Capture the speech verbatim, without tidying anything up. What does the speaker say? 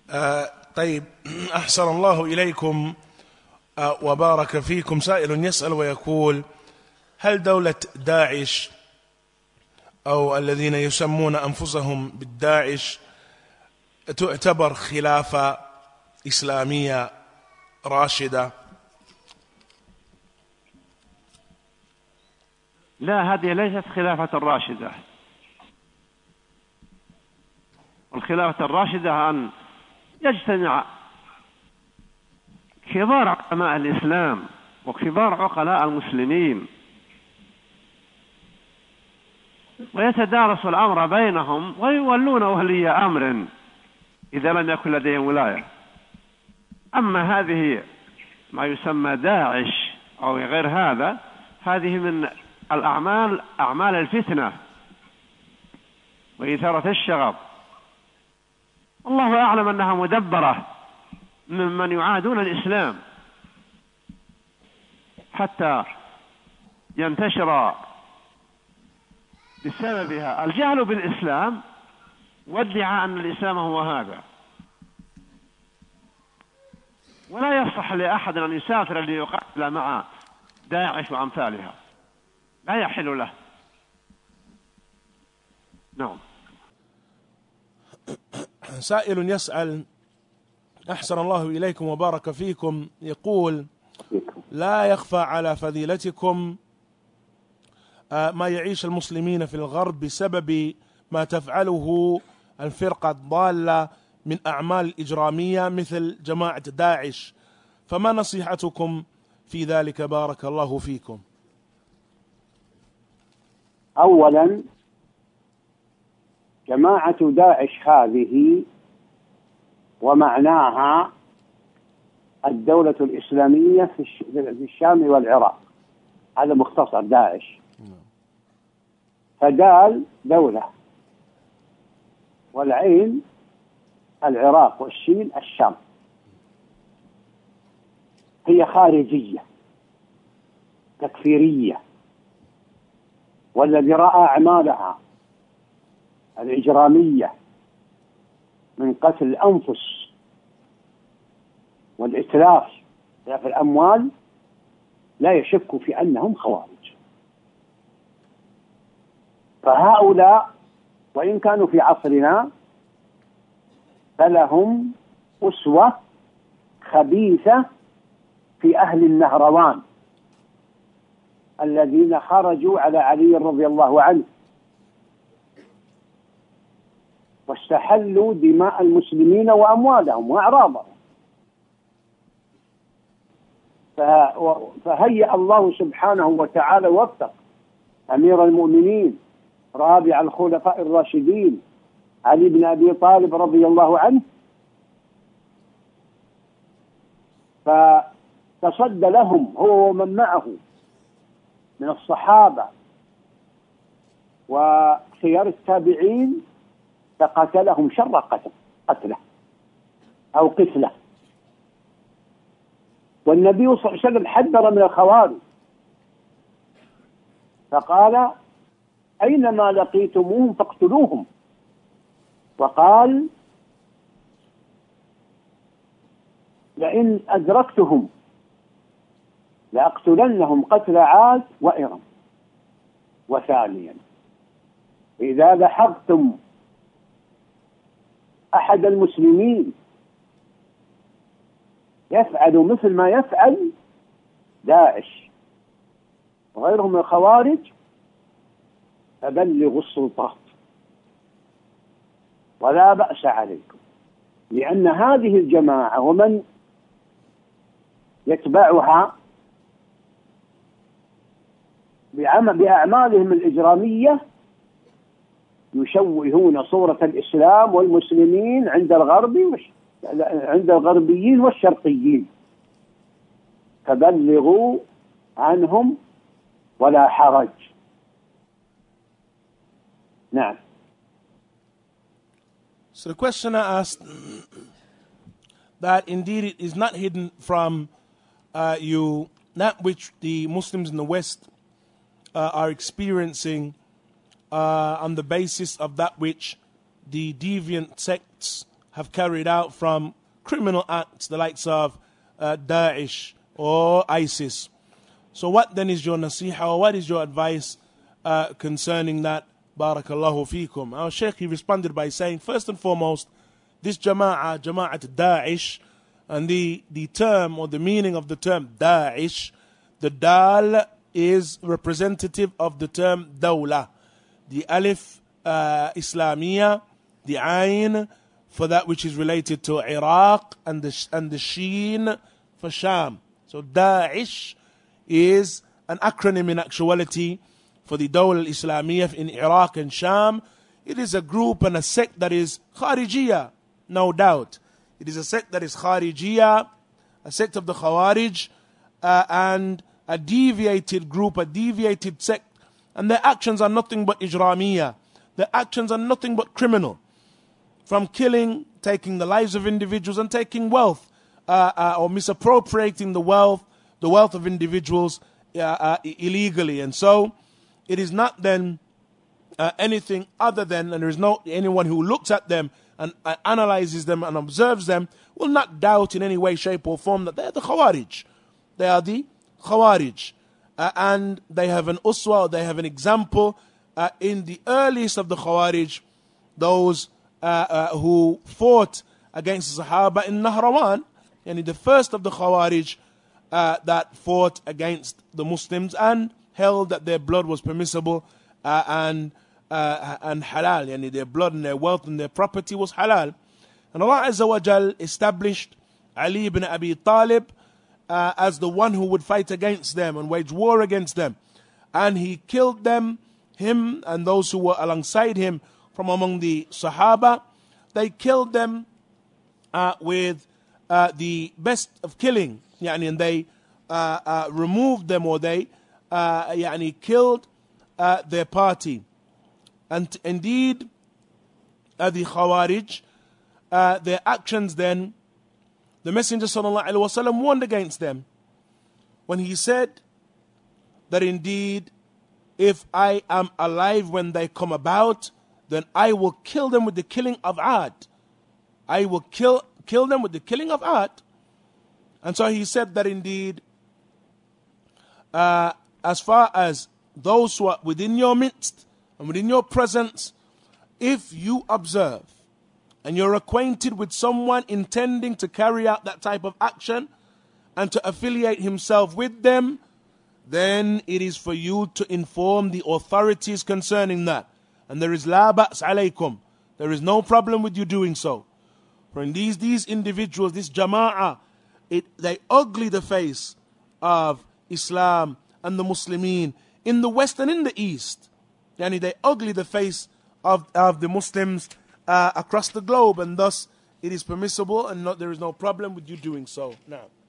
آه طيب، أحسن الله إليكم آه وبارك فيكم. سائل يسأل ويقول: هل دولة داعش أو الذين يسمون أنفسهم بالداعش تعتبر خلافة إسلامية راشدة؟ لا، هذه ليست خلافة راشدة. الخلافة الراشدة أن يجتمع كبار علماء الإسلام وكبار عقلاء المسلمين ويتدارسوا الأمر بينهم ويولون ولي أمر إذا لم يكن لديهم ولاية. أما هذه ما يسمى داعش أو غير هذا، هذه من الأعمال أعمال الفتنة وإثارة الشغب. الله أعلم أنها مدبرة ممن يعادون الإسلام حتى ينتشر بسببها الجهل بالإسلام وادعاء أن الإسلام هو هذا. ولا يصح لأحد أن يسافر ليقاتل مع داعش وأمثالها، لا يحل له. نعم. سائل يسأل: أحسن الله إليكم وبارك فيكم، يقول: لا يخفى على فضيلتكم ما يعيش المسلمين في الغرب بسبب ما تفعله الفرقة الضالة من أعمال إجرامية مثل جماعة داعش، فما نصيحتكم في ذلك؟ بارك الله فيكم. أولا، جماعة داعش هذه ومعناها الدولة الإسلامية في الشام والعراق، هذا مختصر داعش. فدال دولة، والعين العراق، والشين الشام. هي خارجية تكفيرية، والذي رأى أعمالها الإجرامية من قتل الأنفس والإتلاف في الأموال لا يشك في أنهم خوارج. فهؤلاء وإن كانوا في عصرنا فلهم أسوة خبيثة في أهل النهروان الذين خرجوا على علي رضي الله عنه واستحلوا دماء المسلمين وأموالهم وأعراضهم. فهيأ الله سبحانه وتعالى وفق أمير المؤمنين رابع الخلفاء الراشدين علي بن أبي طالب رضي الله عنه، فتصدى لهم هو ومن معه من الصحابة وخيار التابعين، فقتلهم شر قتل قتله أو قتله. والنبي صلى الله عليه وسلم حذر من الخوارج فقال: أينما لقيتموهم فاقتلوهم. وقال: لئن أدركتهم لأقتلنهم قتل عاد وإرم. وثانيا، إذا لاحظتم أحد المسلمين يفعل مثل ما يفعل داعش وغيرهم من الخوارج فبلغوا السلطات ولا بأس عليكم، لأن هذه الجماعة ومن يتبعها بأعمالهم الإجرامية يشوهون صورة الإسلام والمسلمين عند الغرب عند الغربيين والشرقيين، فبلغوا عنهم ولا حرج. نعم. So the questioner asked that indeed it is not hidden from uh, you that which the Muslims in the West uh, are experiencing uh, on the basis of that which the deviant sects have carried out from criminal acts, the likes of uh, Daesh or ISIS. So what then is your nasiha, or what is your advice uh, concerning that? Barakallahu feekum. Our Shaykh, he responded by saying, first and foremost, this Jama'ah, Jama'at Daesh, and the, the term or the meaning of the term Daesh, the Dal is representative of the term Dawla. The Alif uh, Islamiyah, the Ain for that which is related to Iraq, and the, and the Sheen for Sham. So Daesh is an acronym in actuality for the Dawla al-Islamiyah in Iraq and Sham. It is a group and a sect that is Kharijiyah, no doubt. It is a sect that is Kharijiyah, a sect of the Khawarij, uh, and a deviated group, a deviated sect. And their actions are nothing but Ijramiyah. Their actions are nothing but criminal. From killing, taking the lives of individuals, and taking wealth, uh, uh, or misappropriating the wealth, the wealth of individuals uh, uh, illegally. And so, it is not then uh, anything other than, and there is no anyone who looks at them and uh, analyzes them and observes them will not doubt in any way, shape or form that they are the Khawarij. They are the Khawarij. Uh, and they have an uswa, they have an example uh, in the earliest of the Khawarij, those uh, uh, who fought against the Sahaba in Nahrawan, and the first of the Khawarij uh, that fought against the Muslims and held that their blood was permissible uh, and uh, and halal, yani their blood and their wealth and their property was halal. And Allah Azza wa Jal established Ali ibn Abi Talib uh, as the one who would fight against them and wage war against them. And he killed them, him and those who were alongside him from among the Sahaba. They killed them uh, with uh, the best of killing, yani, and they uh, uh, removed them, or they Uh, يعني killed uh, their party. And indeed, uh, the Khawarij, uh, their actions then, the Messenger sallallahu alaihi wasallam warned against them when he said that indeed, if I am alive when they come about, then I will kill them with the killing of Ad. I will kill kill them with the killing of Ad. And so he said that indeed, uh, as far as those who are within your midst and within your presence, if you observe and you're acquainted with someone intending to carry out that type of action and to affiliate himself with them, then it is for you to inform the authorities concerning that. And there is la ba's alaykum. There is no problem with you doing so. For in these, these individuals, this jama'ah, it, they ugly the face of Islam and the Muslimin in the West and in the East. Yani they ugly the face of, of the Muslims uh, across the globe, and thus it is permissible and not, there is no problem with you doing so. Now.